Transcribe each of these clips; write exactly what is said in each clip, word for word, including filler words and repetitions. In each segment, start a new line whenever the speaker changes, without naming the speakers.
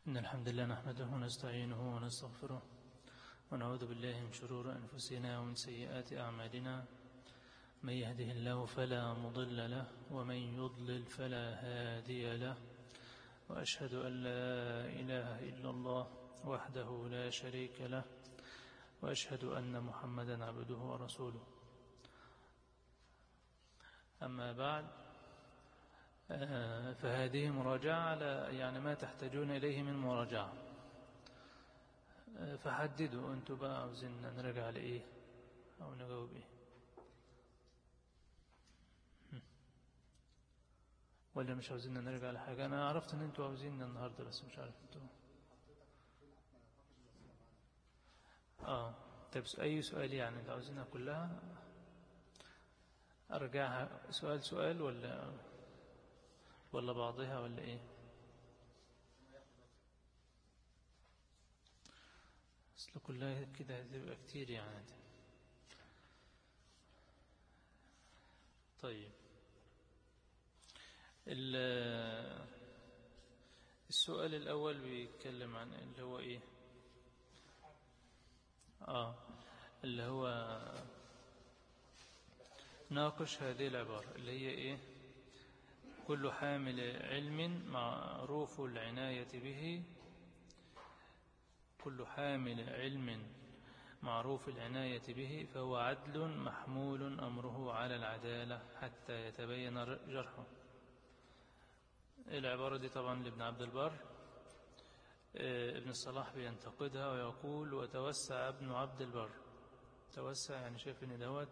إن الحمد لله نحمده ونستعينه ونستغفره ونعوذ بالله من شرور أنفسنا ومن سيئات أعمالنا. من يهده الله فلا مضل له ومن يضلل فلا هادي له، وأشهد أن لا إله إلا الله وحده لا شريك له، وأشهد أن محمدا عبده ورسوله. أما بعد، فهذه مراجعة على يعني ما تحتاجون إليه من مراجعة، فحددوا أنتوا بقى عاوزين نرجع لإيه أو نجاوب إيه، ولا مش عاوزين نرجع لحاجة. أنا عرفت أن أنتوا عاوزين النهاردة، بس مش عارف أنتوا آه طيب أي سؤال يعني أنتوا عاوزينها كلها أرجعها سؤال سؤال ولا ولا بعضها ولا إيه؟ أصل كلها كده هتبقى كتير يعني. طيب، السؤال الأول بيتكلم عن اللي هو إيه؟ آه اللي هو ناقش هذه العبارة اللي هي إيه؟ كل حامل علم معروف العناية به كل حامل علم معروف العناية به فهو عدل محمول أمره على العدالة حتى يتبين جرحه. العبارة دي طبعا لابن عبد البر. ابن الصلاح بينتقدها ويقول: وتوسع ابن عبد البر. توسع يعني شايف ان دوت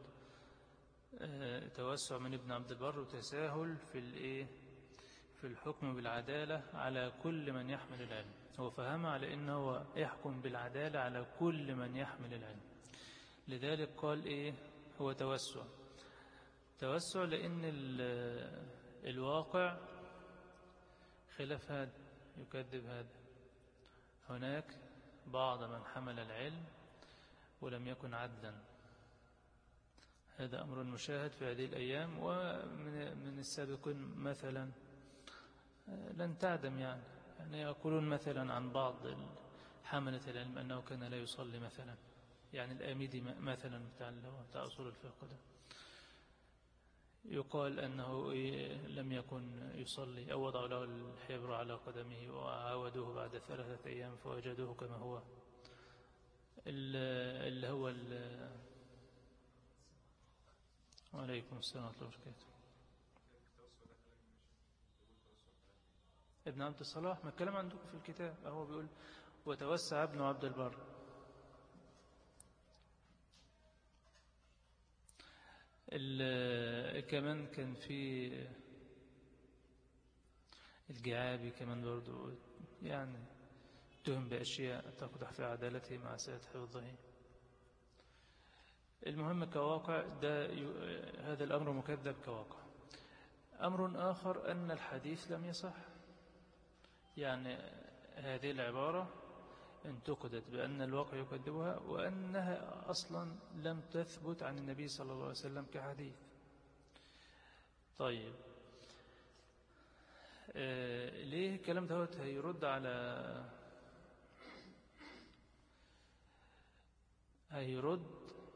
توسع من ابن عبد البر وتساهل في الايه في الحكم بالعدالة على كل من يحمل العلم. هو فهم على انه يحكم بالعدالة على كل من يحمل العلم، لذلك قال ايه هو توسع. توسع لان الواقع خلاف هذا، يكذب هذا. هناك بعض من حمل العلم ولم يكن عدلا، هذا أمر مشاهد في هذه الأيام، ومن من السابقين مثلا لن تعدم يعني يعني يقولون مثلا عن بعض حملة العلم أنه كان لا يصلي مثلا، يعني الآمدي مثلا بتاع بتاع أصول الفقه ده يقال أنه لم يكن يصلي، أو وضعوا له الحبر على قدمه وعاودوه بعد ثلاثة أيام فوجدوه كما هو. اللي هو وعليكم السلام ورحمة الله وبركاته. ابن عبد الصلاح ما الكلام عندكم في الكتاب، هو بيقول وتوسع ابن عبد البر. كمان كان في الجعابي كمان برضو يعني تهم بأشياء تقدح في عدالته مع سعة حفظه. المهم كواقع ده هذا الأمر مكذب كواقع. أمر آخر أن الحديث لم يصح، يعني هذه العبارة انتقدت بأن الواقع يكذبها وأنها أصلا لم تثبت عن النبي صلى الله عليه وسلم كحديث. طيب، آه ليه الكلام ده هيرد على هيرد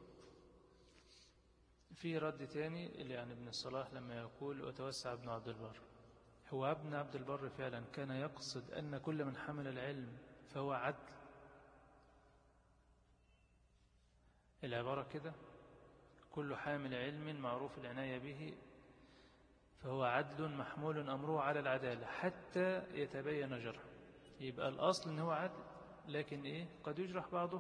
في رد تاني اللي يعني ابن الصلاح لما يقول وتوسع ابن عبد البر. هو ابن عبد البر فعلا كان يقصد أن كل من حمل العلم فهو عدل؟ العبارة كده كل حامل علم معروف العناية به فهو عدل محمول أمره على العدالة حتى يتبين جرحه. يبقى الأصل أنه عدل، لكن إيه قد يجرح بعضه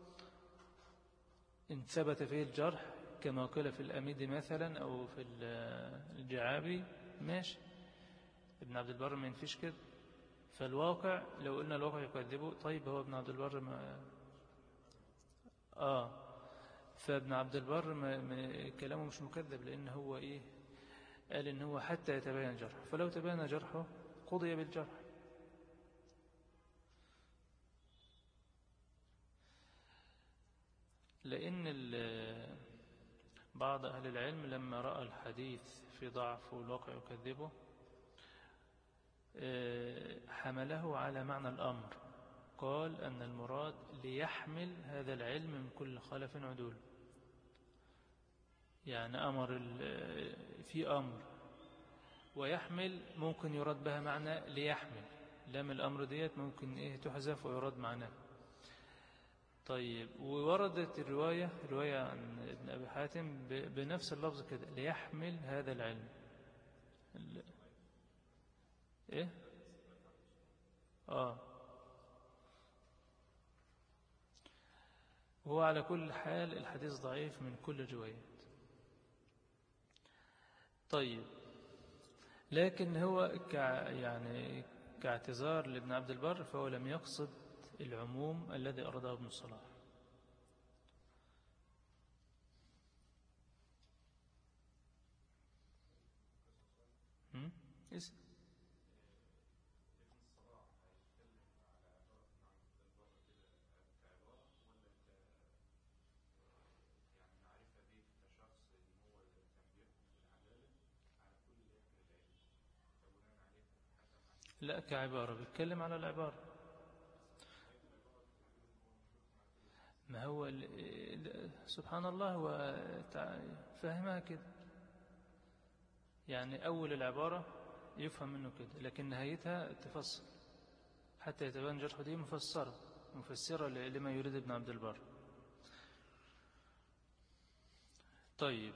إن ثبت فيه الجرح كما قيل في الأميدي مثلا أو في الجعابي، ماشي. ابن عبد البر ما ينفيش كده. فالواقع لو قلنا الواقع يكذبه، طيب هو ابن عبد البر ما آه فابن عبد البر ما... ما... كلامه مش مكذب، لأن هو إيه قال إن هو حتى يتبين جرحه، فلو تبين جرحه قضي بالجرح. لأن بعض أهل العلم لما رأى الحديث في ضعف والواقع يكذبه حمله على معنى الأمر، قال أن المراد ليحمل هذا العلم من كل خلف عدول. يعني أمر في أمر، ويحمل ممكن يراد بها معنى ليحمل، لام الأمر ديت ممكن إيه تحذف ويراد معناه. طيب، ووردت الرواية رواية عن ابن أبي حاتم بنفس اللفظ كده، ليحمل هذا العلم. إيه؟ آه هو على كل حال الحديث ضعيف من كل الروايات. طيب، لكن هو كع يعني كاعتذار لابن عبد البر، فهو لم يقصد العموم الذي أراده ابن الصلاح. هم؟ اسم لا، كعبارة بيتكلم على العبارة. ما هو سبحان الله هو فهمها كده، يعني أول العبارة يفهم منه كده، لكن نهايتها تفسر حتى يتبين جرحه، دي مفسرة مفسرة لما يريد ابن عبد البر. طيب،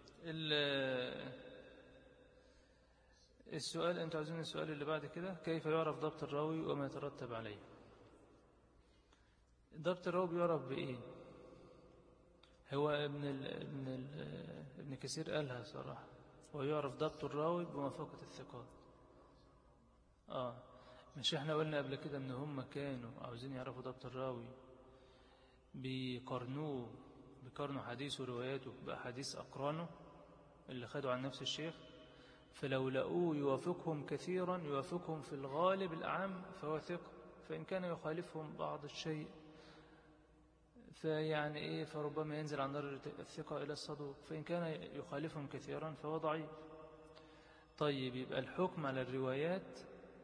السؤال أنت عاوزين السؤال اللي بعد كده، كيف يعرف ضبط الراوي وما يترتب عليه؟ ضبط الراوي بيعرف بإيه؟ هو ابن ال ابن ال ابن كثير قالها صراحة، ويعرف ضبط الراوي بموافقة الثقات. آه مش احنا قلنا قبل كده ان هم كانوا عاوزين يعرفوا ضبط الراوي بيقارنوه بيقارنوا حديثه ورواياته بأحاديث أقرانه اللي خدوا عن نفس الشيخ، فلو لقوه يوافقهم كثيرا يوافقهم في الغالب الأعم فهو ثقة، فإن كان يخالفهم بعض الشيء فيعني إيه فربما ينزل عن درجة الثقة إلى الصدوق، فإن كان يخالفهم كثيرا فهو ضعيف. طيب، يبقى الحكم على الروايات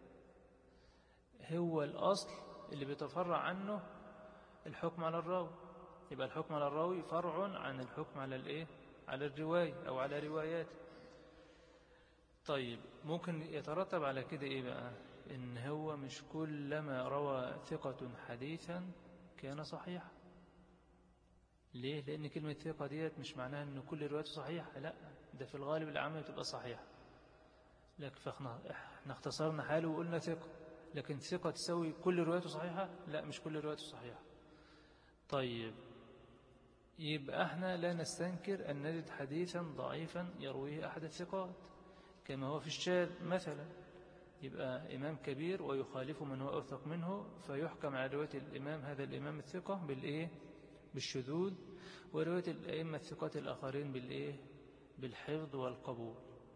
هو الأصل اللي بيتفرع عنه الحكم على الراوي، يبقى الحكم على الراوي فرع عن الحكم على الإيه؟ على الرواية أو على رواياته. طيب، ممكن يترتب على كده إيه بقى؟ إن هو مش كلما روى ثقة حديثا كان صحيحا. ليه؟ لأن كلمة ثقة ديت مش معناها أن كل روايته صحيحة، لا، ده في الغالب العام بتبقى صحيحة، لكن فاحنا اختصرنا حاله وقلنا ثقة، لكن ثقة تسوي كل روايته صحيحة؟ لا، مش كل روايته صحيحة. طيب، يبقى احنا لا نستنكر أن نجد حديثا ضعيفا يرويه أحد الثقات كما هو في الشاذ مثلا، يبقى إمام كبير ويخالف من هو أوثق منه، فيحكم على رواية الإمام هذا الإمام الثقة بالإيه؟ بالشذوذ، ورواية الأئمة الثقات الآخرين بالإيه؟ بالحفظ والقبول.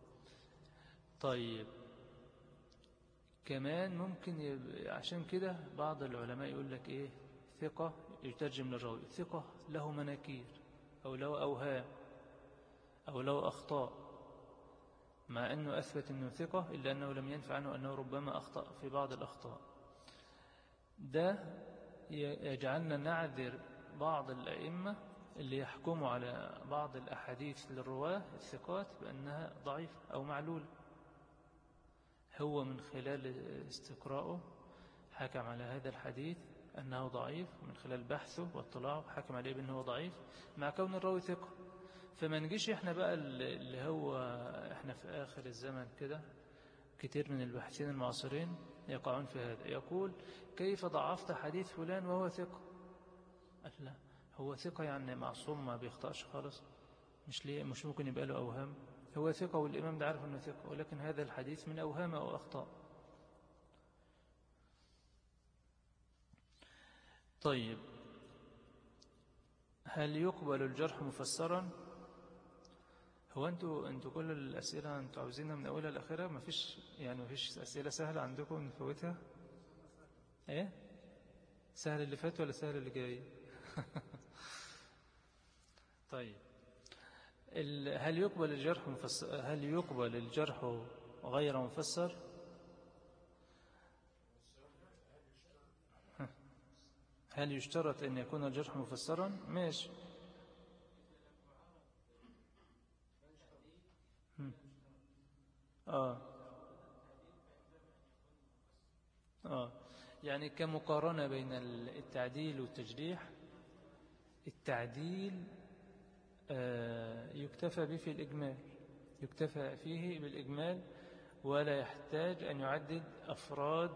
طيب، كمان ممكن عشان كده بعض العلماء يقول لك إيه؟ ثقة يترجم للراوي ثقة له مناكير أو له أوهام أو له أخطاء، مع أنه أثبت أنه ثقة إلا أنه لم ينفع عنه أنه ربما أخطأ في بعض الأخطاء. ده يجعلنا نعذر بعض الأئمة اللي يحكموا على بعض الأحاديث للرواة الثقات بأنها ضعيفة أو معلولة. هو من خلال استقراءه حكم على هذا الحديث أنه ضعيف، من خلال بحثه واطلاعه حكم عليه بأنه ضعيف مع كون الراوي ثقة. فما نجيش احنا بقى اللي هو احنا في آخر الزمن كده كتير من الباحثين المعاصرين يقعون في هذا، يقول كيف ضعفت حديث فلان وهو ثقة؟ لا، هو ثقة يعني معصوم ما بيخطأش خالص، مش ليه مش ممكن يبقى له أوهام؟ هو ثقة والإمام ده عارف أنه ثقة، ولكن هذا الحديث من أوهام أو أخطاء. طيب، هل يقبل الجرح مفسرا؟ هو أنتوا أنتوا كل الأسئلة أنتوا عاوزينها من أولها لآخرها؟ ما فيش يعني ما فيش أسئلة سهلة عندكم نفوتها؟ إيه؟ سهل اللي فات ولا سهل اللي جاي؟ طيب، هل يقبل الجرح مفسر هل يقبل الجرح غير مفسر؟ هل يشترط أن يكون الجرح مفسرا؟ ماشي. آه آه يعني كمقارنة بين التعديل والتجريح، التعديل آه يكتفى به في الإجمال، يكتفى فيه بالإجمال ولا يحتاج أن يعدد أفراد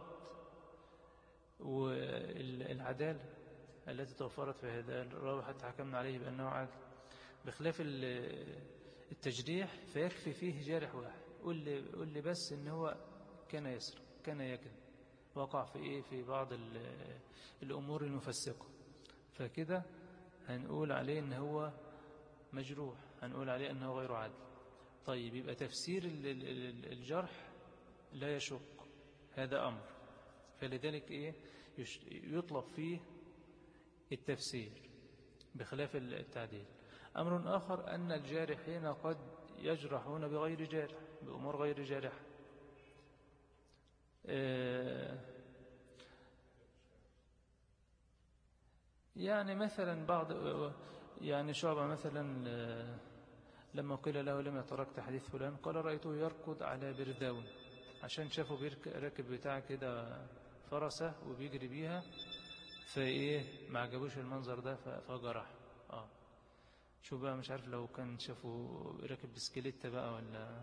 والعدالة التي توفرت في هذا الراوي حتى حكمنا عليه بأنه عادل. بخلاف التجريح فيكفي فيه جارح واحد، قل لي, قل لي بس إن هو كان يسرق، كان يكذب، وقع في إيه في بعض الأمور المفسقة، فكده هنقول عليه إن هو مجروح، هنقول عليه أنه غير عادل. طيب يبقى تفسير الجرح لا يشق، هذا أمر، فلذلك إيه يطلب فيه التفسير بخلاف التعديل. أمر آخر أن الجارحين قد يجرحون بغير جارح، بأمور غير جارحة. يعني مثلا بعض يعني شعبة مثلا لما قيل له لما تركت حديث فلان قال رأيته يركض على برداون، عشان شافوا راكب بتاع كده فرسة وبيجري بيها، فايه ما عجبوش المنظر ده فجرح. اه شو بقى، مش عارف لو كان شافوا راكب بسكليتة بقى ولا.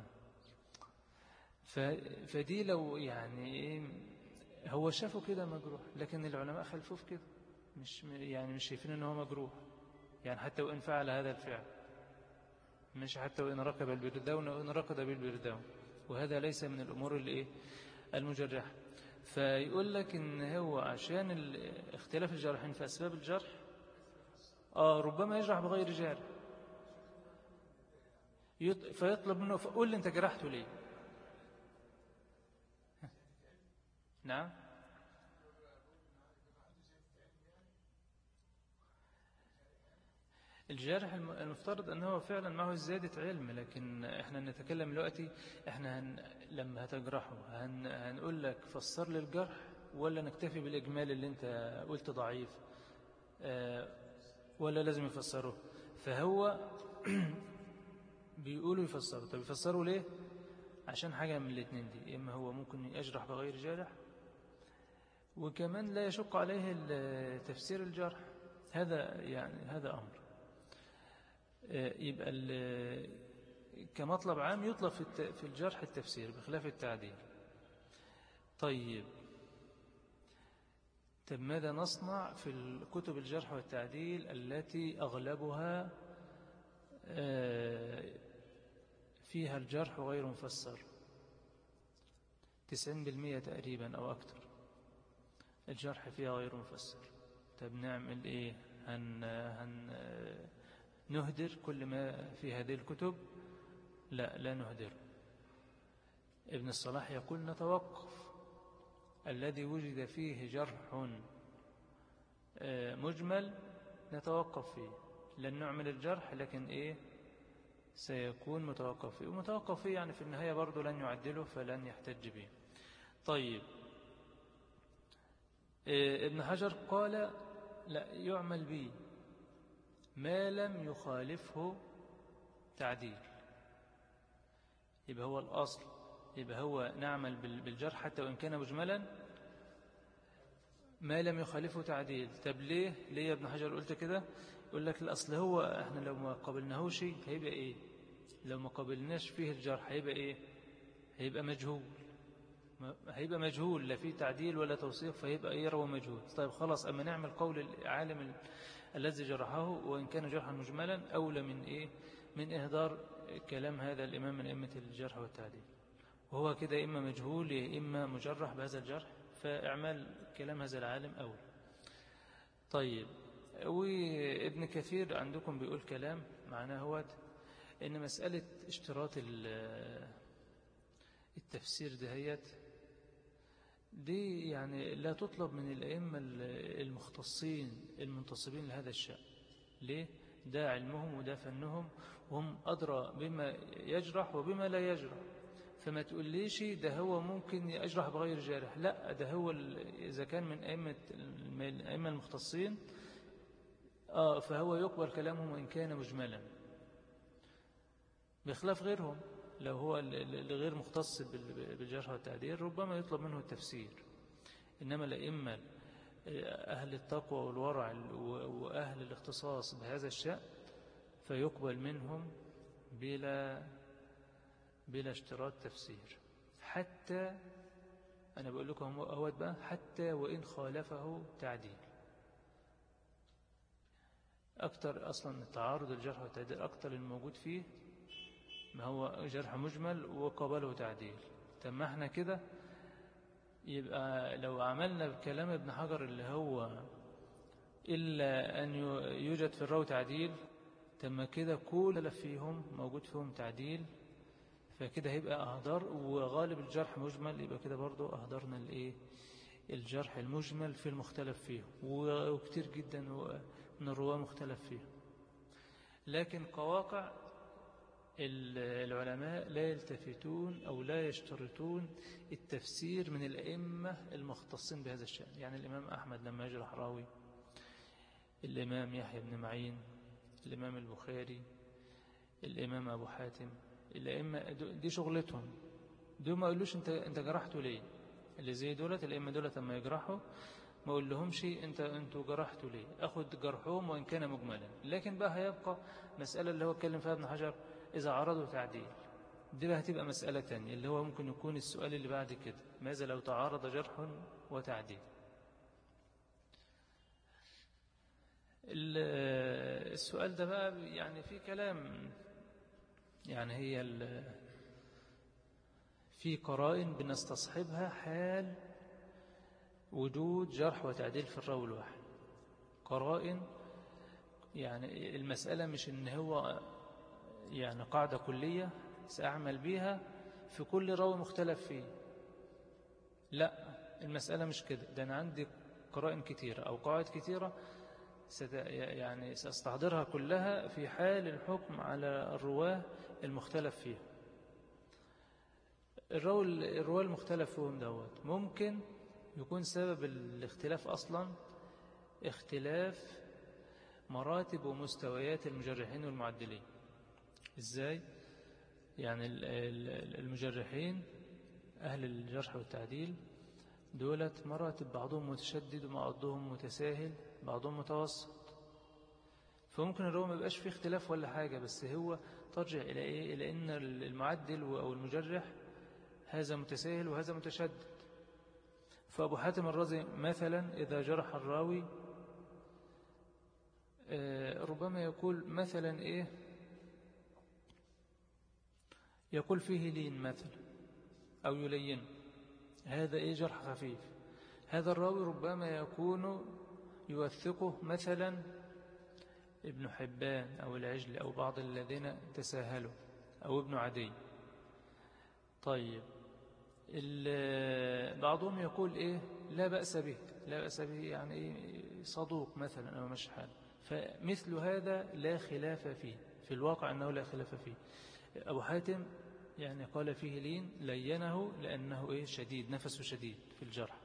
فدي لو يعني ايه هو شافه كده مجروح، لكن العلماء خلفوه في كده، مش يعني مش شايفين ان هو مجروح، يعني حتى وان فعل هذا الفعل، مش حتى وان ركب البرداون وان ركض بالبرداون، وهذا ليس من الامور اللي ايه المجرحه. فيقول لك ان هو عشان اختلاف الجارحين في اسباب الجرح اه ربما يجرح بغير جارح، فيطلب منه فقول لي انت جرحته ليه. نعم الجارح المفترض أنه فعلا معه زيادة علم، لكن احنا نتكلم دلوقتي احنا هن لما هتجرحه هن هنقول لك فسر لي الجرح ولا نكتفي بالإجمال اللي انت قلت ضعيف اه ولا لازم يفسره. فهو بيقولوا يفسروا. طب يفسروا ليه؟ عشان حاجة من الاثنين دي، إما هو ممكن يجرح بغير جارح، وكمان لا يشق عليه تفسير الجرح، هذا يعني هذا أمر. يبقى كمطلب عام يطلب في الجرح التفسير بخلاف التعديل. طيب طب ماذا نصنع في الكتب الجرح والتعديل التي أغلبها فيها الجرح غير مفسر؟ تسعين بالمئة تقريبا أو أكثر الجرح فيها غير مفسر. طب نعمل إيه؟ هن, هن نهدر كل ما في هذه الكتب؟ لا لا نهدر. ابن الصلاح يقول نتوقف، الذي وجد فيه جرح مجمل نتوقف فيه، لن نعمل الجرح لكن إيه سيكون متوقف فيه، ومتوقف فيه يعني في النهاية برضو لن يعدله فلن يحتج به. طيب ابن حجر قال لا يعمل به ما لم يخالفه تعديل، يبقى هو الأصل، يبقى هو نعمل بالجرح حتى وإن كان مجملا ما لم يخالفه تعديل. طب ليه ليه يا ابن حجر قلت كده؟ يقول لك الأصل هو احنا لو ما قابلناهوش هيبقى ايه، لو ما قابلناش فيه الجرح هيبقى ايه، هيبقى مجهول، هيبقى مجهول لا فيه تعديل ولا توثيق، فهيبقى ايه روى مجهول. طيب خلاص أما نعمل قول العالم الذي جرحه وإن كان جرحا مجملا أولى من إيه من إهدار كلام هذا الإمام من أئمة الجرح والتعديل، وهو كده إما مجهول إما مجرح بهذا الجرح، فإعمال كلام هذا العالم أولى. طيب وابن كثير عندكم بيقول كلام معناه هو إن مسألة اشتراط التفسير دهيت دي يعني لا تطلب من الأئمة المختصين المنتصبين لهذا الشأن. ليه؟ ده علمهم وده فنهم، وهم أدرى بما يجرح وبما لا يجرح، فما تقوليش ده هو ممكن يجرح بغير جارح، لا، ده هو إذا كان من أئمة الأئمة المختصين آه فهو يقبل كلامهم وإن كان مجملا، بخلاف غيرهم. لو هو اللي غير مختص بالجرح والتعديل ربما يطلب منه التفسير. إنما الأئمة أهل التقوى والورع وأهل الاختصاص بهذا الشأن فيقبل منهم بلا بلا اشتراط تفسير، حتى أنا بقول لكم أهوت بقى حتى وإن خالفه تعديل. أكتر أصلا تعارض الجرح والتعديل أكتر الموجود فيه ما هو جرح مجمل وقبله تعديل. طب ما احنا كده يبقى لو عملنا بكلام ابن حجر اللي هو إلا أن يوجد في الراوي تعديل، طب ما كده كل فيهم موجود فيهم تعديل، فكده هيبقى أهدار، وغالب الجرح مجمل، يبقى كده برضو أهدرنا الإيه الجرح المجمل في المختلف فيه، وكتير جدا من الرواة مختلف فيه. لكن قواقع العلماء لا يلتفتون أو لا يشترطون التفسير من الأئمة المختصين بهذا الشأن. يعني الإمام أحمد لما يجرح راوي، الإمام يحيى بن معين، الإمام البخاري، الإمام أبو حاتم، الأئمة دي شغلتهم، دول ما يقولوش انت انت جرحته ليه. اللي زي دولت الأئمة دولت لما يجرحوا ما اقول لهمش انت انتوا جرحتوا ليه، اخد جرحهم وان كان مجملا. لكن بقى هيبقى مسألة اللي هو اتكلم فيها ابن حجر إذا عرضوا تعديل، دي بقى هتبقى مسألة تانية، اللي هو ممكن يكون السؤال اللي بعد كده، ماذا لو تعارض جرح وتعديل. السؤال ده بقى يعني في كلام، يعني هي في قرائن بنستصحبها حال وجود جرح وتعديل في الراوي الواحد. قرائن يعني المسألة مش إن هو يعني قاعدة كلية سأعمل بيها في كل راوي مختلف فيه، لا، المسألة مش كده. ده أنا عندي قرائن كتيرة أو قواعد كتيرة يعني سأستحضرها كلها في حال الحكم على الرواه المختلف فيها. الراوي الرواه المختلف فيهم دوت ممكن يكون سبب الاختلاف أصلا اختلاف مراتب ومستويات المجرحين والمعدلين. إزاي؟ يعني المجرحين أهل الجرح والتعديل دولت مراتب، بعضهم متشدد وبعضهم متساهل، بعضهم متوسط. فممكن الراوي ما يبقاش فيه اختلاف ولا حاجة، بس هو ترجع إلى إيه؟ إلى إن المعدل أو المجرح هذا متساهل وهذا متشدد. فأبو حاتم الرازي مثلا إذا جرح الراوي ربما يقول مثلا إيه، يقول فيه لين مثلا أو يلين، هذا إيه جرح خفيف. هذا الراوي ربما يكون يوثقه مثلا ابن حبان أو العجل أو بعض الذين تساهلوا أو ابن عدي. طيب بعضهم يقول إيه لا بأس به، لا بأس به يعني إيه صدوق مثلا أو مش حال. فمثل هذا لا خلاف فيه، في الواقع أنه لا خلاف فيه. أبو حاتم يعني قال فيه لين، لينه لأنه إيه شديد، نفسه شديد في الجرح.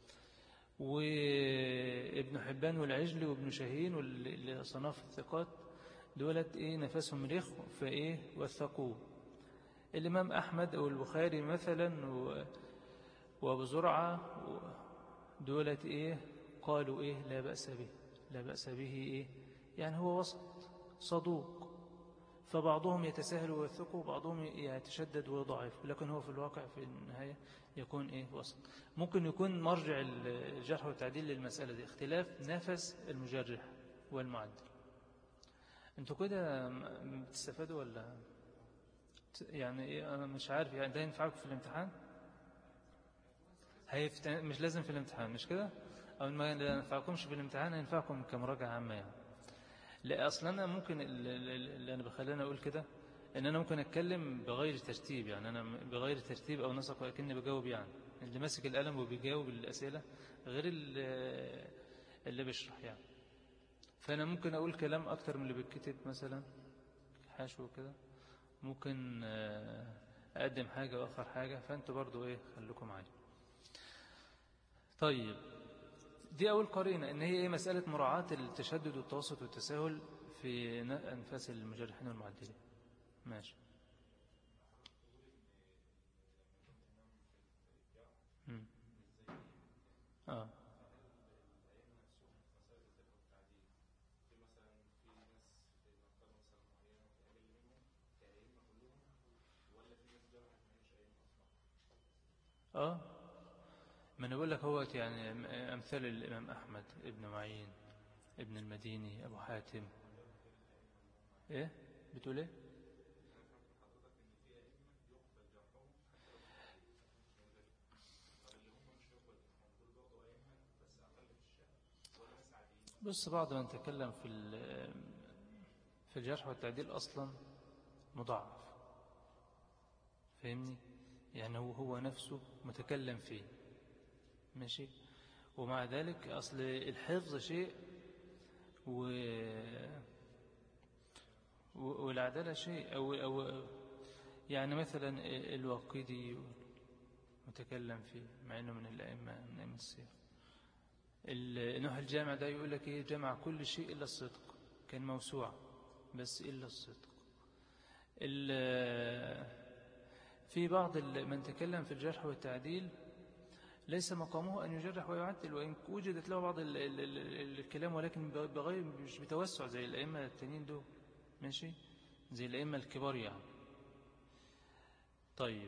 وابن حبان والعجل وابن شاهين والصناف الثقات دولت إيه نفسهم رخ فإيه وثقوه. الإمام أحمد أو البخاري مثلا وأبو زرعة دولت إيه قالوا إيه لا بأس به، لا بأس به إيه يعني هو وسط صدوق. فبعضهم يتساهل ويثق وبعضهم يتشدد ويضعف، لكن هو في الواقع في النهاية يكون إيه وسط. ممكن يكون مرجع الجرح والتعديل للمسألة دي اختلاف نفس المجرح والمعدل. انتوا كده بتستفادوا ولا يعني إيه؟ أنا مش عارف يعني ده ينفعكم في الامتحان؟ هيفت... مش لازم في الامتحان مش كده؟ أو ما ينفعكمش في الامتحان هينفعكم كمراجعة عامة يعني. لا أصلا أنا ممكن اللي أنا بخلينا أقول كده إن أنا ممكن أتكلم بغير ترتيب، يعني أنا بغير ترتيب أو نسق لكني بجاوب، يعني اللي ماسك القلم وبيجاوب الأسئلة غير اللي بيشرح يعني. فأنا ممكن أقول كلام أكتر من اللي بيتكتب مثلا حاشو كده، ممكن أقدم حاجة وآخر حاجة، فأنتوا برضو إيه خليكم معايا. طيب دي أول قرينة، إن هي إيه مسألة مراعاة التشدد والتوسط والتساهل في أنفاس المجرحين والمعدلين. ماشي. مم. آه. آه ما أنا بقول لك هو يعني أمثال الإمام أحمد، ابن معين، ابن المديني، أبو حاتم. إيه بتقول إيه؟ بص، بعض من تكلم في في الجرح والتعديل أصلا مضاعف، فاهمني؟ يعني هو هو نفسه متكلم فيه، ماشي، ومع ذلك أصل الحفظ شيء و... والعدالة شيء، أو, أو يعني مثلا الواقدي متكلم فيه مع أنه من الأئمة من أئمة السير. النوح الجامع ده يقول لك إيه؟ جمع كل شيء إلا الصدق، كان موسوعة بس إلا الصدق. في بعض من تكلم في الجرح والتعديل ليس مقامه أن يجرح ويعدل، وإن وجدت له بعض ال ال ال الكلام، ولكن بغير مش بتوسع زي الأئمة التانيين دول، ماشي، زي الأئمة الكبار يعني. طيب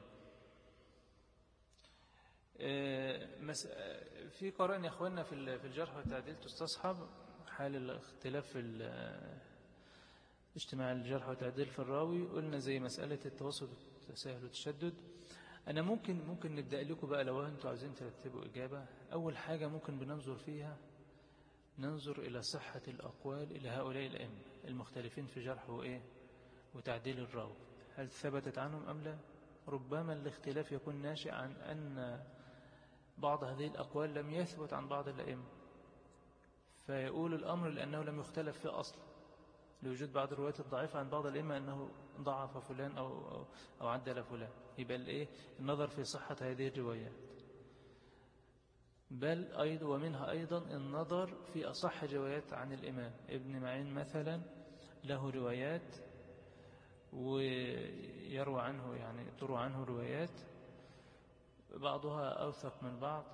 في قرائن يا أخواننا في الجرح والتعديل تستصحب حال الاختلاف في اجتماع الجرح والتعديل في الراوي. قلنا زي مسألة التوسط والتساهل والتشدد. أنا ممكن ممكن نبدأ لكم بقى لو أنتوا عايزين ترتبوا إجابة. أول حاجة ممكن بننظر فيها، ننظر إلى صحة الأقوال إلى هؤلاء الأئمة المختلفين في جرح وإيه وتعديل الراوي، هل ثبتت عنهم أم لا؟ ربما الاختلاف يكون ناشئ عن أن بعض هذه الأقوال لم يثبت عن بعض الأئمة، فيقول الأمر لأنه لم يختلف فيه أصلا، لوجود بعض الروايات الضعيفة عن بعض الأئمة أنه ضعف فلان أو, أو, أو عدل فلان. يبقى الإيه النظر في صحة هذه الروايات، بل أيضا ومنها أيضا النظر في أصح روايات عن الإمام ابن معين مثلا، له روايات ويروى عنه يعني تروى عنه روايات بعضها أوثق من بعض،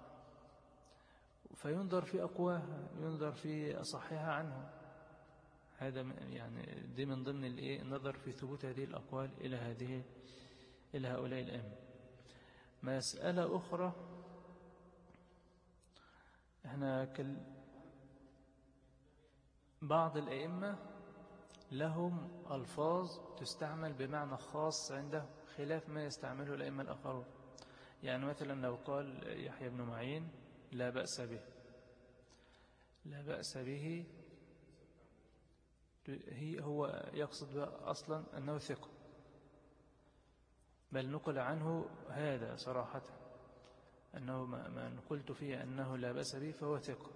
فينظر في أقواها، ينظر في أصحها عنه. هذا يعني دي من ضمن الإيه النظر في ثبوت هذه الأقوال إلى هذه إلى هؤلاء الأئمة. مسألة أخرى، احنا كل بعض الأئمة لهم ألفاظ تستعمل بمعنى خاص عنده خلاف ما يستعمله الأئمة الآخرون. يعني مثلا لو قال يحيى بن معين لا بأس به، لا بأس به هي هو يقصد أصلا أنه ثقة، بل نقل عنه هذا صراحة أنه ما نقلت فيه أنه لا بأس به فهو ثقة.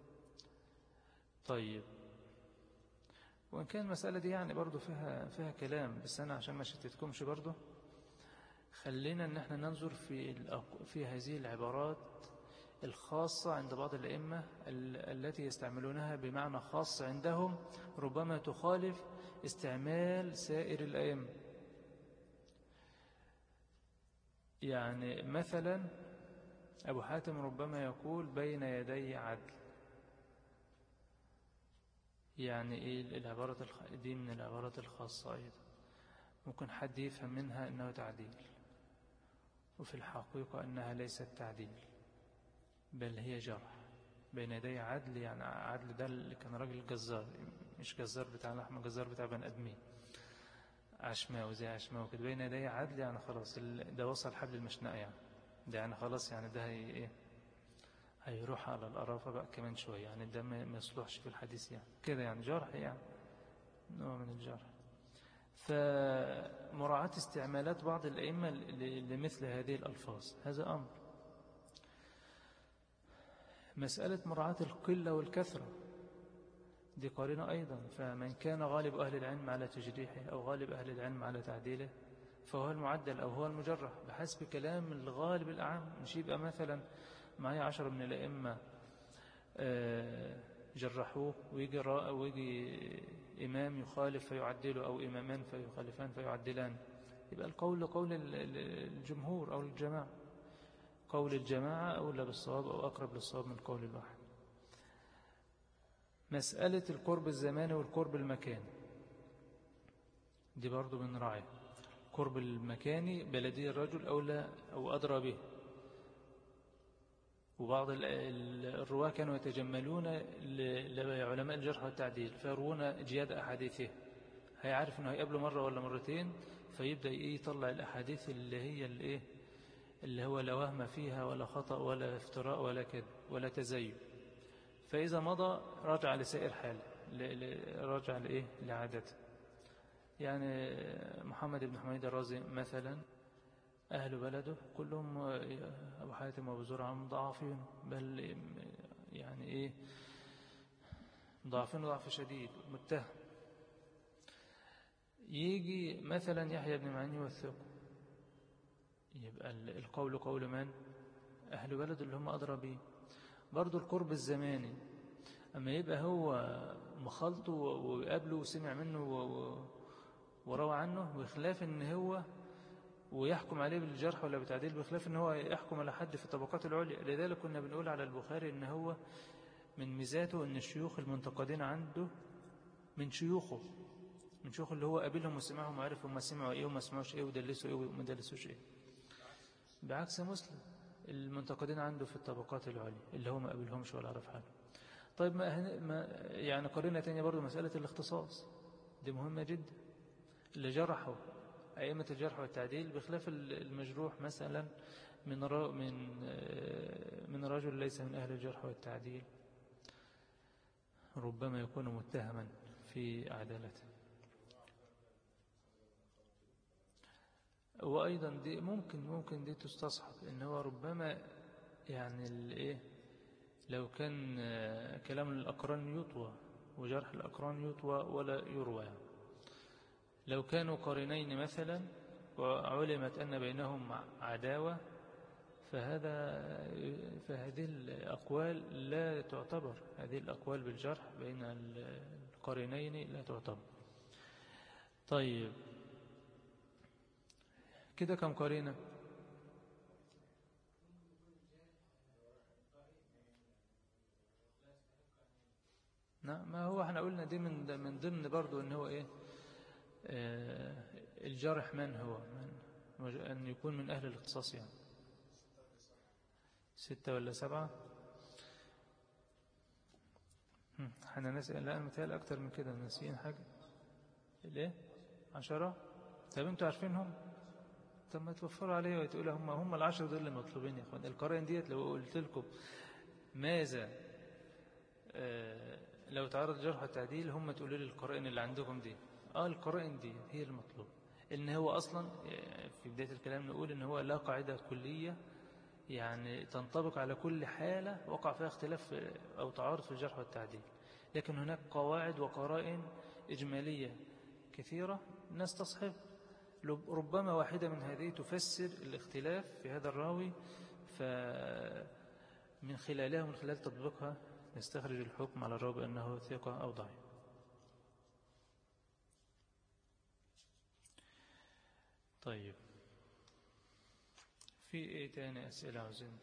طيب، وإن كان المسألة دي يعني برضو فيها, فيها كلام، بس أنا عشان ما شتتكمش برضو خلينا أن احنا ننظر في, في هذه العبارات الخاصة عند بعض الأئمة التي يستعملونها بمعنى خاص عندهم، ربما تخالف استعمال سائر الأئمة. يعني مثلا أبو حاتم ربما يقول بين يدي عدل، يعني إيه العبارة دي من العبارات الخاصة أيضا، ممكن حد يفهم منها أنه تعديل، وفي الحقيقة أنها ليست تعديل بل هي جرح. بين يدي عدل يعني عدل ده اللي كان راجل جزار، مش جزار بتاع لحمة، جزار بتاع بني آدمين، عشماء وزي عشماء وكده. بين يدي عدل يعني خلاص ده وصل حبل المشنقة، يعني ده يعني خلاص يعني ده هي إيه هيروح على القرافة بقى كمان شوية، يعني ده ما يصلحش في الحديث يعني كده، يعني جرح، يعني نوع من الجرح. فمراعاة استعمالات بعض الأئمة لمثل هذه الألفاظ هذا أمر. مسألة مراعاة القلة والكثرة دي قارنة أيضا، فمن كان غالب أهل العلم على تجريحه أو غالب أهل العلم على تعديله فهو المعدل أو هو المجرح بحسب كلام الغالب الأعم. مش يبقى مثلا معايا عشرة من الأئمة جرحوه ويجي ويجي إمام يخالف فيعدله أو إمامان فيخالفان فيعدلان، يبقى القول قول الجمهور أو الجماعة. قول الجماعة أولى بالصواب أو أقرب للصواب من قول الواحد. مسألة القرب الزماني والقرب المكاني دي برضو بنراعي. القرب المكاني بلدي الرجل أولى أو أدرى به، وبعض الرواة كانوا يتجملون لعلماء الجرح والتعديل فيروون جياد أحاديثه، هيعرف أنه هيقابله مرة ولا مرتين فيبدأ يطلع الأحاديث اللي هي اللي, اللي هو لا وهم فيها ولا خطأ ولا افتراء ولا كذب ولا تزيد. فإذا مضى رجع لسائر حاله، رجع لإيه لعادته. يعني محمد بن حميد الرازي مثلا أهل بلده كلهم أبو حاتم وأبو زرعة ضعافين، بل يعني إيه ضعفين ضعف شديد متهم. يجي مثلا يحيى بن معين يوثقه، يبقى القول قول من؟ أهل بلده اللي هم أدرى به. برضو القرب الزماني أما يبقى هو مخلطه وقابله وسمع منه وروى عنه، بخلاف إن هو ويحكم عليه بالجرح ولا بالتعديل، بخلاف إن هو يحكم على حد في الطبقات العليا. لذلك كنا بنقول على البخاري إن هو من ميزاته إن الشيوخ المنتقدين عنده من شيوخه من شيوخ اللي هو قابلهم وسمعهم وعرف هم سمعوا إيه وما سمعوش إيه ودلسوا إيه وما دلسوش إيه. بعكس مسلم المنتقدين عنده في الطبقات العليا اللي هو ما قابلهمش ولا عرف حاجة. طيب ما, ما يعني قرينة تانية برضو مسألة الاختصاص دي مهمة جدا. اللي جرحوا أئمة الجرح والتعديل بخلاف المجروح مثلا من من من رجل ليس من أهل الجرح والتعديل، ربما يكون متهما في عدالته. وأيضا دي ممكن ممكن دي تستصحب إن هو ربما يعني الإيه لو كان كلام الأقران يطوى وجرح الأقران يطوى ولا يروى، لو كانوا قرينين مثلا وعلمت أن بينهم عداوة فهذا فهذه الأقوال لا تعتبر، هذه الأقوال بالجرح بين القرينين لا تعتبر. طيب كده كم قرينة؟ نعم، ما هو احنا قلنا دي من من ضمن برضو ان هو ايه آه الجرح من هو من ان يكون من اهل الاختصاص. يعني ستة ولا سبعة احنا نسأل. لا المثال اكتر من كده، ناسيين حاجة. ليه عشرة؟ طب انتوا عارفينهم؟ طب ما توفروا عليه وتقول هم هم العشر دول اللي مطلوبين يا اخوان. القرائن ديت لو قلت لكم ماذا آه لو تعرض جرح التعديل هم تقولوا لي القرائن اللي عندكم دي. اه القرائن دي هي المطلوب. ان هو اصلا في بداية الكلام نقول ان هو لا قاعدة كلية يعني تنطبق على كل حالة وقع فيها اختلاف او تعارض في الجرح والتعديل، لكن هناك قواعد وقرائن إجمالية كثيرة نستصحب. ربما واحدة من هذه تفسر الاختلاف في هذا الراوي، فمن خلالها ومن خلال تطبيقها نستخرج الحكم على الراوي أنه ثقة أو ضعيف. طيب في ايه تاني أسئلة عاوزين؟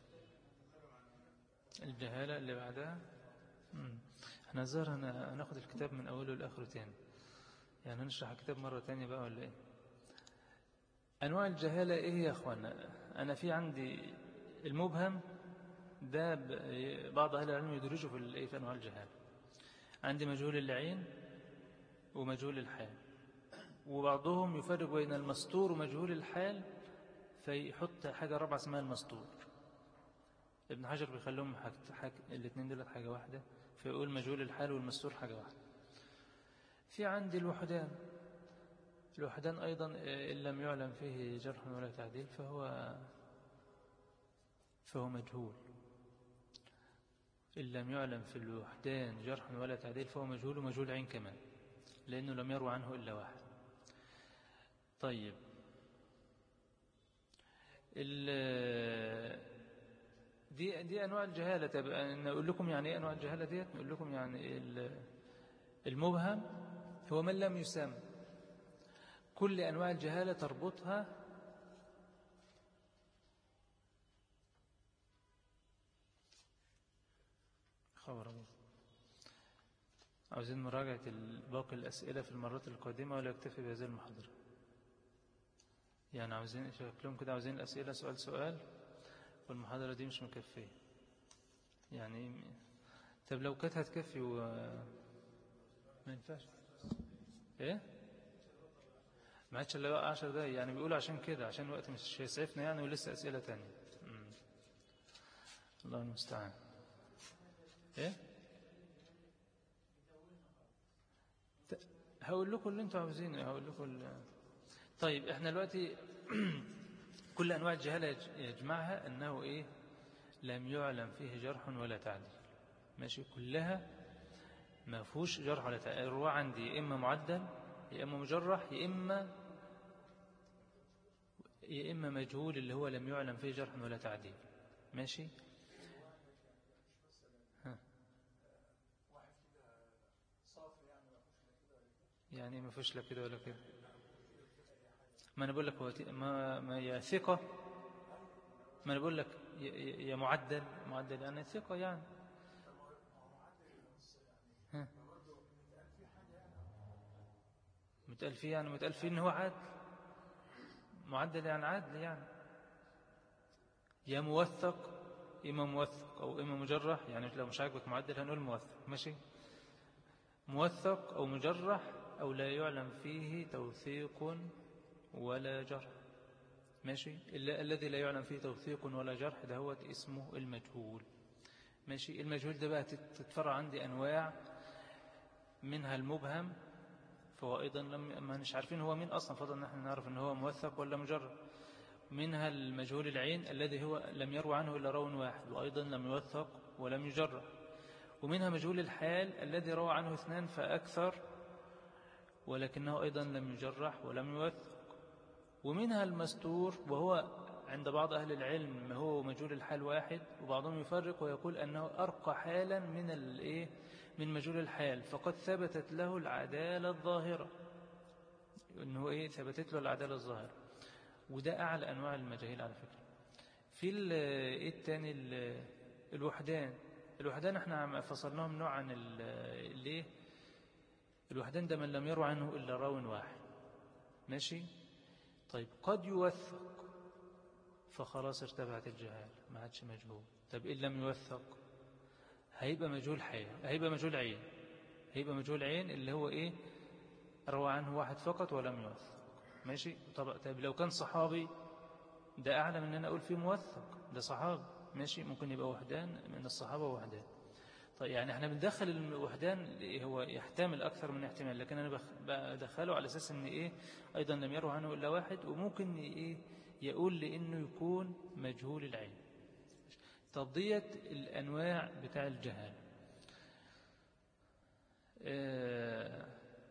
الجهالة اللي بعدها. مم. احنا الظاهر هناخد الكتاب من أوله لآخره تاني، يعني هنشرح الكتاب مرة تانية بقى ولا ايه؟ أنواع الجهالة ايه يا أخوانا؟ أنا في عندي المبهم ده بعض أهل العلم يدرجه في الايه في أنواع الجهالة. عندي مجهول العين ومجهول الحال، وبعضهم يفرق بين المستور ومجهول الحال فيحط حاجة رابعة اسمها المستور. ابن حجر بيخليهم حاجة حاجة الاثنين دولت حاجة واحدة، فيقول مجهول الحال والمستور حاجة واحدة. في عندي الوحدان. الوحدان أيضا إن لم يعلم فيه جرح ولا تعديل فهو فهو مجهول. إن لم يعلم في الوحدان جرح ولا تعديل فهو مجهول، ومجهول عين كمان لأنه لم يروى عنه إلا واحد. طيب دي دي أنواع الجهالة. طب نقول لكم يعني إيه أنواع الجهالة ديت؟ نقول لكم يعني المبهم هو من لم يسمى. كل أنواع الجهالة تربطها خبر الله. عاوزين مراجعة باقي الأسئلة في المرات القادمة ولا يكتفي بهذه المحاضرة؟ يعني عاوزين شكلهم كده، عاوزين الأسئلة سؤال سؤال، والمحاضرة دي مش مكفية يعني. طب لو كانت هتكفي و ما ينفعش ايه، ما عادش الا بقى عشر دقايق يعني. بيقولوا عشان كده، عشان الوقت مش هيسعفنا يعني، ولسه أسئلة تانية. مم. الله المستعان. ايه هقول لكم اللي انتوا عاوزينه، هقول لكم ال... طيب احنا دلوقتي كل انواع الجهاله يجمعها انه ايه؟ لم يعلم فيه جرح ولا تعديل. ماشي، كلها ما فيهوش جرح ولا تعديل. الرواة عندي يا اما معدل يا اما مجرح يا اما يا اما مجهول اللي هو لم يعلم فيه جرح ولا تعديل. ماشي. ها. يعني ما فيش لا كده ولا كده. ما انا بقول لك هو ما ما يا ثقة، ما انا بقول لك يا معدل معدل يعني ثقة يعني. ها. متقال فيه يعني متقال فيه ان هو عادل. معدل يعني عادل يعني. يا موثق، اما موثق او اما مجرح يعني. لو مش عاجبك معدل هنقول موثق. ماشي، موثق او مجرح او لا يعلم فيه توثيق ولا جرح. ماشي، الذي لا يعلم فيه توثيق ولا جرح ده هو اسمه المجهول. ماشي، المجهول ده بقى تتفرع عندي أنواع، منها المبهم، فهو أيضا لم ما نش عارفين هو مين أصلا، فضل نحن نعرف أنه هو موثق ولا مجرد. منها المجهول العين الذي هو لم يروى عنه إلا راو واحد وأيضا لم يوثق ولم يجرح. ومنها مجهول الحال الذي روى عنه اثنان فأكثر ولكنه أيضا لم يجرح ولم يوثق. ومنها المستور وهو عند بعض أهل العلم هو مجهول الحال واحد، وبعضهم يفرق ويقول أنه أرقى حالا من الإيه من مجهول الحال، فقد ثبتت له العدالة الظاهرة، أنه إيه ثبتت له العدالة الظاهرة. وده أعلى أنواع المجاهيل على فكرة. في إيه التاني الوحدان. الوحدان احنا فصلناهم نوع عن الإيه الوحدان ده من لم يروى عنه إلا راو واحد. ماشي. طيب قد يوثق فخلاص ارتفعت الجهالة ما عادش مجهول. طب إن لم يوثق هيبقى مجهول حال، هيبقى مجهول عين، هيبقى مجهول عين اللي هو إيه روى عنه واحد فقط ولم يوثق. ماشي. طب, طب لو كان صحابي ده أعلى من أن أنا أقول فيه موثق، ده صحابي. ماشي، ممكن يبقى وحدان من الصحابة وحدان. طيب يعني احنا بندخل الوحدان هو يحتمل أكثر من احتمال، لكن أنا بدخله على أساس أن إيه أيضا لم يروى عنه إلا واحد، وممكن إيه يقول لأنه يكون مجهول العين. طب ديت الأنواع بتاع الجهال. آه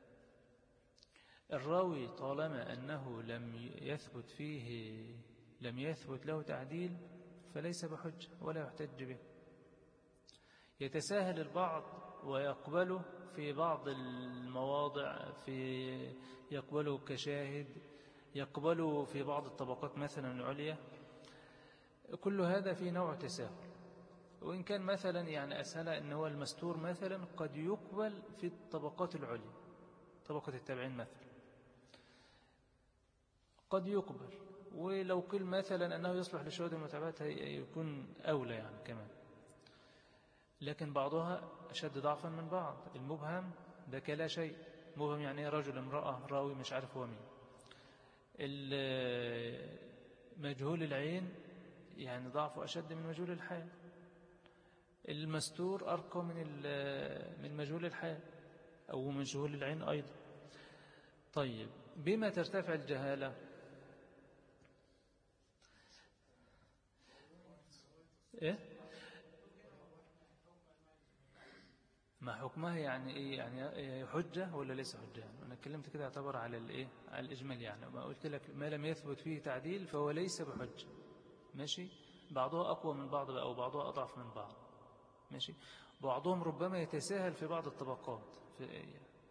الراوي طالما أنه لم يثبت فيه لم يثبت له تعديل فليس بحجة ولا يحتج به. يتساهل البعض ويقبله في بعض المواضع، في يقبله كشاهد، يقبله في بعض الطبقات مثلا العليا. كل هذا في نوع تساهل. وإن كان مثلا يعني أسهل أن هو المستور مثلا قد يقبل في الطبقات العليا، طبقة التابعين مثلا قد يقبل، ولو قيل مثلا أنه يصلح لشهود المتابعات يكون أولى يعني كمان. لكن بعضها أشد ضعفا من بعض. المبهم ده كلا شيء. مبهم يعني رجل امرأة راوي مش عارف هو مين. مجهول العين يعني ضعفه أشد من مجهول الحال. المستور أرقى من من مجهول الحال أو مجهول العين أيضا. طيب بما ترتفع الجهالة؟ إيه؟ ما حكمها يعني إيه؟ يعني حجة ولا ليس حجة؟ أنا اتكلمت كده اعتبر على الإيه على الإجمال يعني. ما قلت لك ما لم يثبت فيه تعديل فهو ليس بحجة. ماشي، بعضها أقوى من بعض أو بعضها أضعف من بعض، ماشي، بعضهم ربما يتساهل في بعض الطبقات. في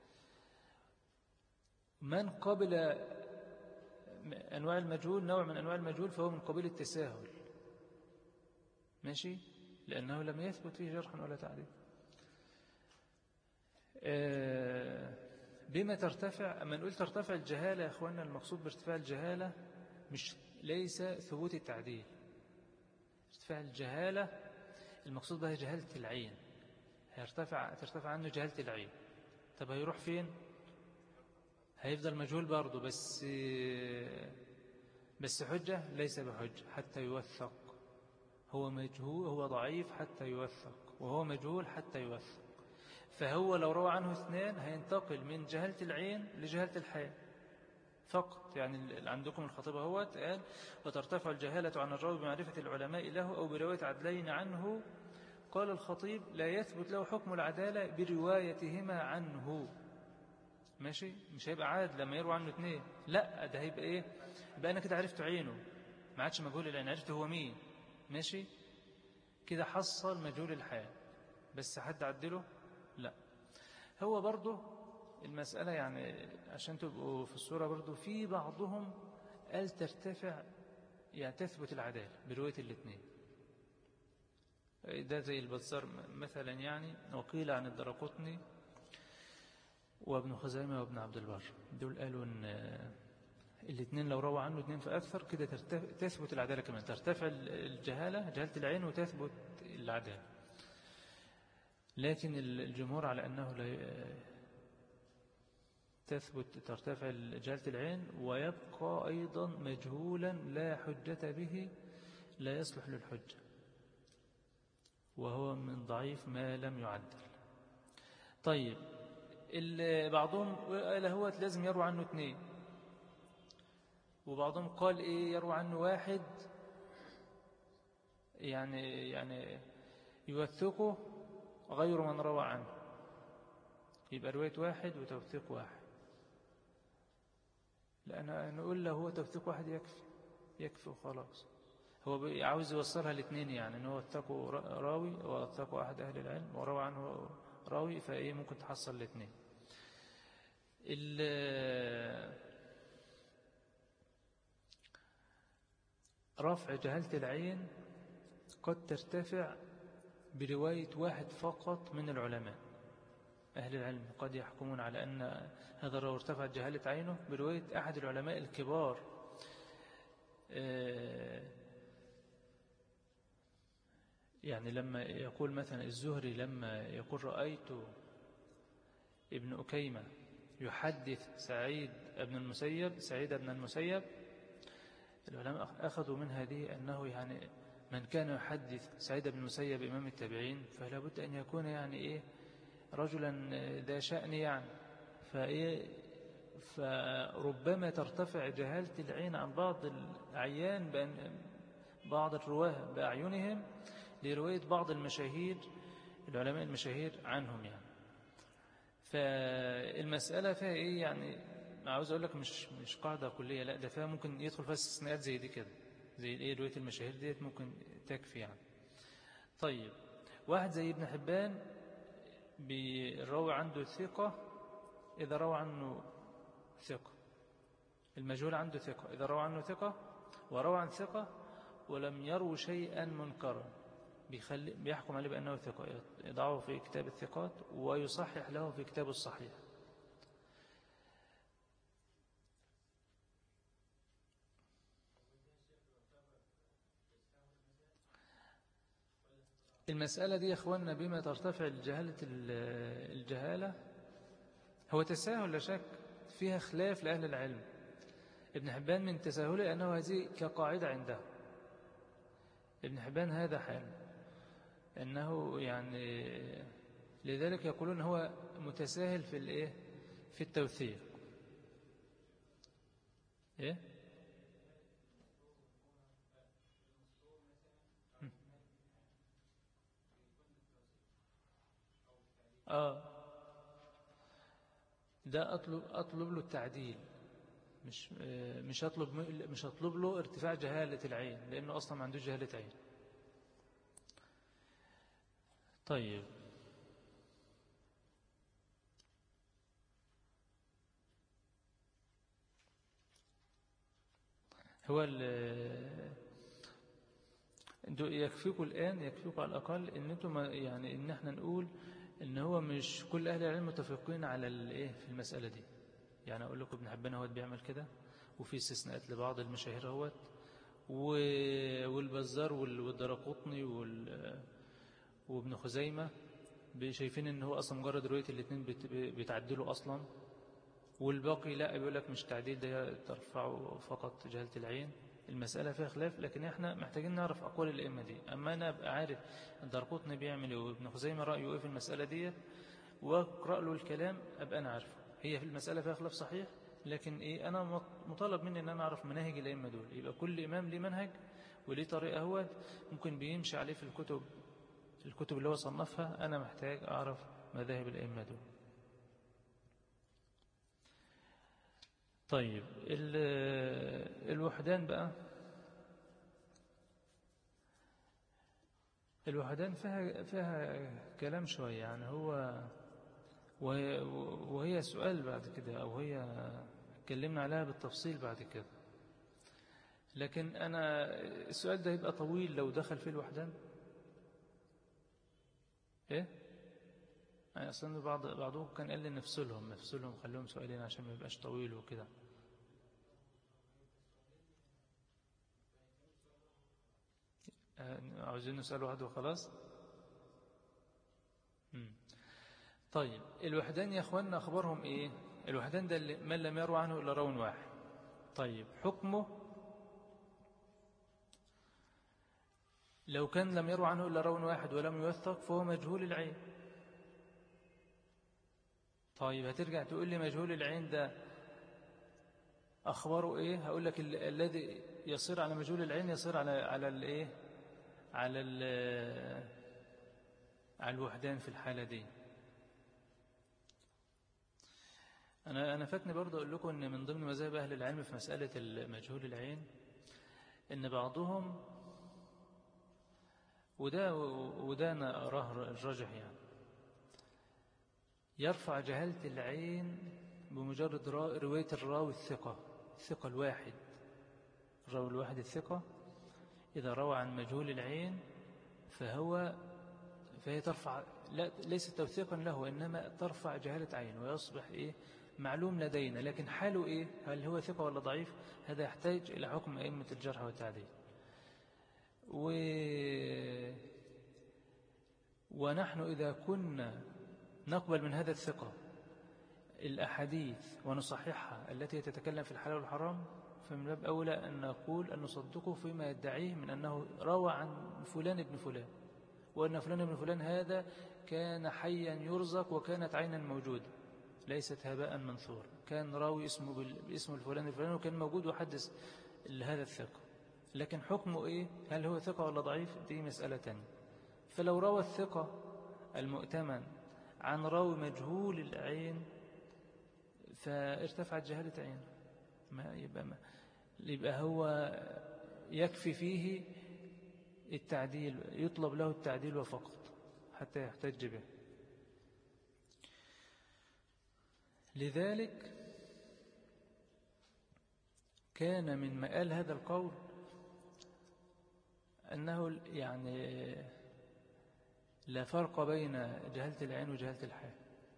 من قبل أنواع المجهول نوع من أنواع المجهول فهو من قبيل التساهل، ماشي، لأنه لم يثبت فيه جرح ولا تعديل. بما ترتفع، أما نقول ترتفع الجهالة يا أخوانا، المقصود بارتفاع الجهالة مش ليس ثبوت التعديل. ارتفاع الجهالة المقصود بها جهالة العين، هيرتفع ترتفع عنه جهالة العين. طب هيروح فين؟ هيفضل مجهول برضه، بس بس حجة ليس بحجة حتى يوثق. هو مجهول، هو ضعيف حتى يوثق، وهو مجهول حتى يوثق. فهو لو روى عنه اثنان هينتقل من جهالة العين لجهالة الحال فقط. يعني عندكم الخطيب هو قال وترتفع الجهالة عن الراوي بمعرفة العلماء له أو برواية عدلين عنه. قال الخطيب لا يثبت له حكم العدالة بروايتهما عنه، ماشي، مش هيبقى عادل لما يروى عنه اثنين، لا ده هيبقى ايه، يبقى انا كده عرفت عينه، ما عادش مجهول العين، عرفت هو مين، ماشي كده، حصل مجهول الحال. بس حد عدله؟ لا. هو برضه المسألة يعني عشان تبقوا في الصورة برضه، في بعضهم قال ترتفع يعني تثبت العدالة برواية الاثنين، ده زي البزار مثلا يعني، وقيل عن الدرقطني وابن خزيمة وابن عبد البر، دول قالوا ان الاثنين لو روى عنه اثنين فأكثر كده تثبت العدالة كمان، ترتفع الجهالة جهالة العين وتثبت العدالة. لكن الجمهور على أنه لا تثبت ترتفع جهالة العين ويبقى أيضا مجهولا لا حجة به، لا يصلح للحجة، وهو من ضعيف ما لم يعدل. طيب بعضهم قال هو لازم يروى عنه اثنين، وبعضهم قال ايه يروى عنه واحد، يعني يعني يوثقه غير من روى عنه، يبقى رواية واحد وتوثيق واحد. لأن نقول له هو توثيق واحد يكفي، يكفي وخلاص. هو عاوز يوصلها الاثنين، يعني ان هو وثقه راوي ووثقه أحد أهل العلم وروى عنه راوي، فايه ممكن تحصل الاثنين. رفع جهالة العين قد ترتفع برواية واحد فقط من العلماء. أهل العلم قد يحكمون على أن هذا الراوي ارتفعت جهالة عينه برواية أحد العلماء الكبار. يعني لما يقول مثلا الزهري لما يقول رأيت ابن أكيمة يحدث سعيد ابن المسيب سعيد ابن المسيب، العلماء أخذوا من هذه أنه يعني من كان يحدث سعيد بن المسيب إمام التابعين فلا بد أن يكون يعني إيه رجلا ذا شأن يعني، فإيه فربما ترتفع جهالة العين عن بعض الأعيان بأن بعض الرواه بأعينهم لرواية بعض المشاهير العلماء المشاهير عنهم يعني. فالمسألة فيها إيه يعني، عاوز أقول لك مش مش قاعدة كلية، لا ده فيها ممكن يدخل فيها استثناءات زي دي كده، زي الايه رواية المشاهير ديت ممكن تكفي يعني. طيب واحد زي ابن حبان بيروي عنده ثقة، إذا روى عنه ثقة، المجهول عنده ثقة، إذا روى عنه ثقة وروى عن ثقة ولم يروا شيئا منكرا بيخلي بيحكم عليه بأنه ثقة، يضعه في كتاب الثقات ويصحح له في كتاب الصحيح. المسألة دي يا أخواننا بما ترتفع الجهالة الجهالة هو تساهل لا شك، فيها خلاف لأهل العلم. ابن حبان من تساهله أنه هذه كقاعدة عنده، ابن حبان هذا حال أنه يعني لذلك يقولون هو متساهل في الإيه في التوثيق. إيه آه ده أطلب, أطلب له التعديل، مش مش هطلب مش هطلب له ارتفاع جهالة العين، لأنه أصلا ما عندوش جهالة عين. طيب هو انتوا يكفيكم الآن، يكفيكم على الأقل ان انتم يعني ان احنا نقول ان هو مش كل أهل العلم متفقين على الايه في المسألة دي. يعني أقول لكم ابن حبان هو بيعمل كده، وفي استثناءات لبعض المشاهير اهوت، والبزار والدرقطني وابن خزيمة شايفين ان هو اصلا مجرد رؤية الاثنين بيتعدلوا اصلا، والباقي لا، بيقول لك مش تعديل، ده ترفعه فقط جهالة العين. المسألة فيها خلاف، لكن احنا محتاجين نعرف أقوال الأئمة دي. أما أنا أبقى عارف الدرقطني بيعمل وابن خزيمة رأيه إيه في المسألة دي، وأقرأ له الكلام، أبقى أنا عارفه. هي في المسألة فيها خلاف صحيح، لكن إيه، أنا مطالب مني أن أنا أعرف مناهج الأئمة دول. يبقى كل إمام ليه منهج وليه طريقة هو ممكن بيمشي عليه في الكتب الكتب اللي هو صنفها. أنا محتاج أعرف مذاهب الأئمة دول. طيب الوحدان بقى، الوحدان فيها فيها كلام شوية. يعني هو وهي سؤال بعد كده، أو هي اتكلمنا عليها بالتفصيل بعد كده، لكن أنا السؤال ده يبقى طويل لو دخل فيه الوحدان. إيه؟ يعني أصلا بعض بعضهم كان قال لي نفصلهم نفصلهم خليهم سؤالين عشان ما يبقاش طويل وكده. عاوزين نسأل واحد وخلاص. مم. طيب الوحدان يا أخواننا أخبارهم إيه؟ الوحدان ده من لم يروى عنه إلا راو واحد. طيب حكمه لو كان لم يروى عنه إلا راو واحد ولم يوثق فهو مجهول العين. طيب هترجع تقول لي مجهول العين ده أخباره إيه؟ هقول لك الذي يصير على مجهول العين يصير على على الإيه؟ على على الوحدان في الحالة دي. أنا أنا فاتني برضه أقول لكم إن من ضمن مذاهب أهل العلم في مسألة مجهول العين إن بعضهم، وده وده أنا أراه الراجح، يعني يرفع جهالة العين بمجرد رواية الراوي الثقة الثقة الواحد الراوي الواحد الثقة إذا روى عن مجهول العين فهو فهي ترفع، لا ليس توثيقا له، وإنما ترفع جهالة عين ويصبح إيه معلوم لدينا. لكن حاله إيه؟ هل هو ثقة ولا ضعيف؟ هذا يحتاج إلى حكم أئمة الجرح والتعديل. و... ونحن إذا كنا نقبل من هذا الثقة الأحاديث ونصححها التي تتكلم في الحلال والحرام، فمن باب أولى أن نقول أن نصدقه فيما يدعيه من أنه روى عن فلان ابن فلان، وأن فلان ابن فلان هذا كان حيا يرزق وكانت عينا موجودة ليست هباء منثور، كان راوي اسمه باسم الفلان الفلان وكان موجود وحدث لهذا الثقة. لكن حكمه إيه؟ هل هو ثقة ولا ضعيف؟ دي مسألة تانية. فلو روى الثقة المؤتمن عن راوي مجهول العين فارتفعت جهالة عين، ما يبقى ما يبقى هو يكفي فيه التعديل، يطلب له التعديل وفقط حتى يحتج به. لذلك كان من مآل هذا القول أنه يعني لا فرق بين جهالة العين وجهالة الحال،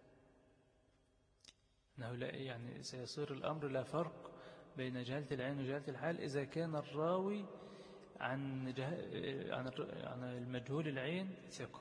أنه لا يعني سيصير الأمر لا فرق بين جهالة العين وجهالة الحال إذا كان الراوي عن عن عن المجهول العين ثقة.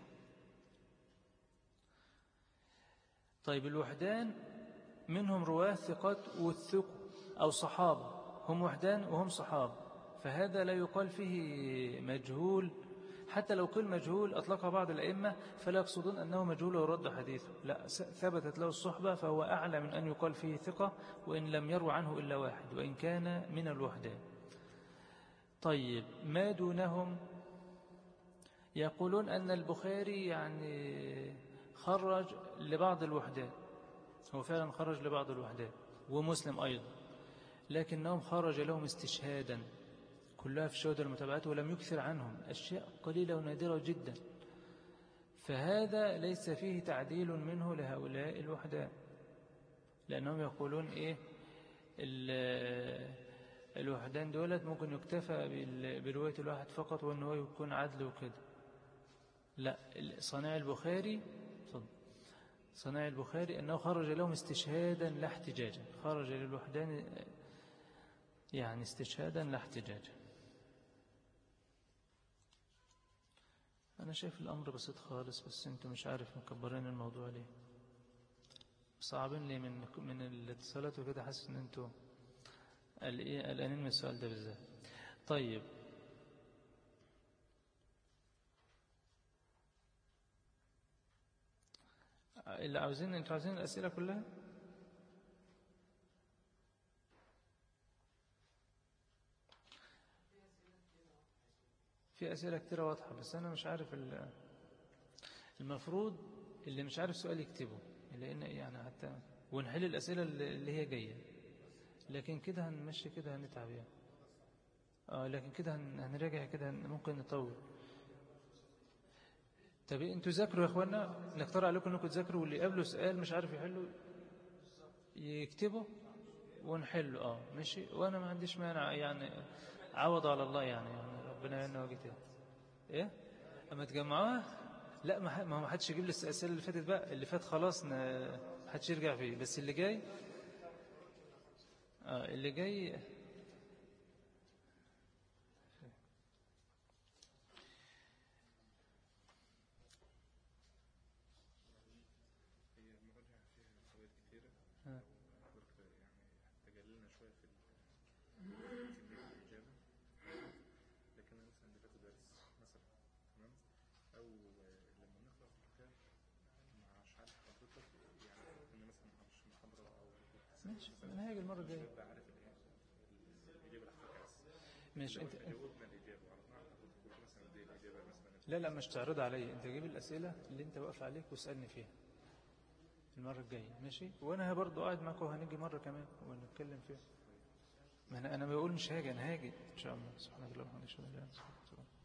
طيب الوحدان منهم رواه ثقات والثقة أو صحابة، هم وحدان وهم صحابة، فهذا لا يقال فيه مجهول. حتى لو قيل مجهول أطلقها بعض الأئمة فلا يقصدون أنه مجهول ويرد حديثه، لا، ثبتت له الصحبة فهو أعلى من أن يقال فيه ثقة وإن لم يروى عنه إلا واحد وإن كان من الوحدان. طيب ما دونهم يقولون أن البخاري يعني خرج لبعض الوحدان، هو فعلا خرج لبعض الوحدان، ومسلم أيضا، لكنهم خرج لهم استشهادا، كلها في شهود المتابعات، ولم يكثر عنهم، أشياء قليلة ونادرة جدا. فهذا ليس فيه تعديل منه لهؤلاء الوحدان، لأنهم يقولون إيه الوحدان دولت ممكن يكتفى برواية الواحد فقط وأنه يكون عدل وكده. لا، صناع البخاري صناع البخاري أنه خرج لهم استشهادا لا احتجاجا، خرج للوحدان يعني استشهادا لا احتجاجا. أنا شايف الأمر بسيط خالص، بس أنتم مش عارف مكبرين الموضوع ليه، صعبين لي من من الاتصالات وكده، حاسس ان انتوا قلقانين من السؤال ده بالذات. طيب اللي عاوزين، انتوا عاوزين الأسئلة كلها؟ في أسئلة كتيرة واضحة، بس أنا مش عارف المفروض اللي مش عارف سؤال يكتبه، لأن يعني حتى ونحل الأسئلة اللي هي جاية، لكن كده هنمشي كده هنتعب يعني. آه لكن كده هنراجع كده ممكن نطول. طب انتوا ذاكروا يا اخوانا، نقترح عليكم انكم تذاكروا، واللي قبله سؤال مش عارف يحله يكتبه ونحله. اه ماشي، وانا ما عنديش مانع يعني، عوض على الله يعني, يعني ربنا يعيننا وجهته. ايه اما تجمعوها؟ لا ما ما حدش يجيب لي الاسئله اللي فاتت بقى، اللي فات خلاص ما حدش يرجع فيه، بس اللي جاي اه اللي جاي ماشي. انا هاجي المره الجايه. ماشي انت لا لا مش تعرض علي، انت جيب الاسئله اللي انت واقف عليك واسالني فيها المره الجايه، ماشي؟ وانا برضه قاعد معاك وهنيجي مره كمان ونتكلم فيها. ما انا انا بقول مش هاجي، انا هاجي ان شاء الله. سبحانك اللهم وبحمدك اشهد ان لا اله الا انت.